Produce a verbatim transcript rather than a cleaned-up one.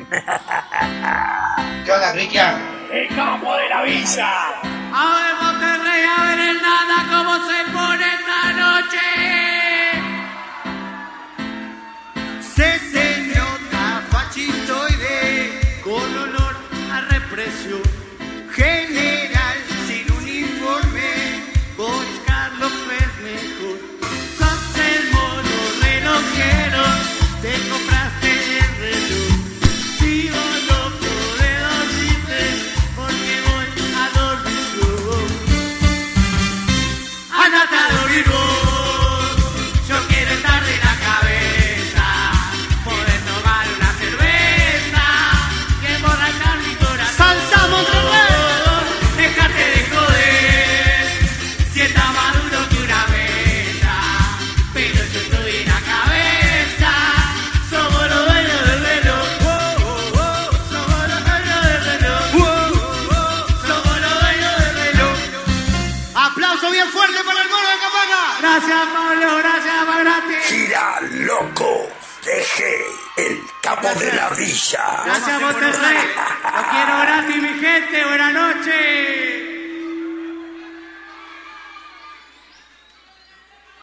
¿Qué onda, Cristian? ¡El capo de la villa! A ver, Monterrey, a ver el nada, cómo se pone esta noche. Se se nota fascistoide, con olor a represión. General sin uniforme, Boris Carlos es mejor. Sos el mono relojero, te compraste el reloj. Si vos no podés dormirte, porque voy a dormir yo. Andate a dormir vos, yo quiero estar de la cabeza, poder tomar una cerveza, que emborrachar mi corazón. ¡Saltamos, dejarte de joder, si está más duro que una mesa, pero yo estoy en la cabeza, somos los dueños del reloj, oh, oh, oh. Somos los dueños del reloj, oh, oh, oh. Somos los dueños del reloj. Aplauso bien fuerte para el mono de Capaca. Gracias, Pablo, gracias, Magrati. ¡Gira, loco! Deje el capo de la villa. Gracias, Monterrey. Lo quiero gratis, mi gente. Buenas noches.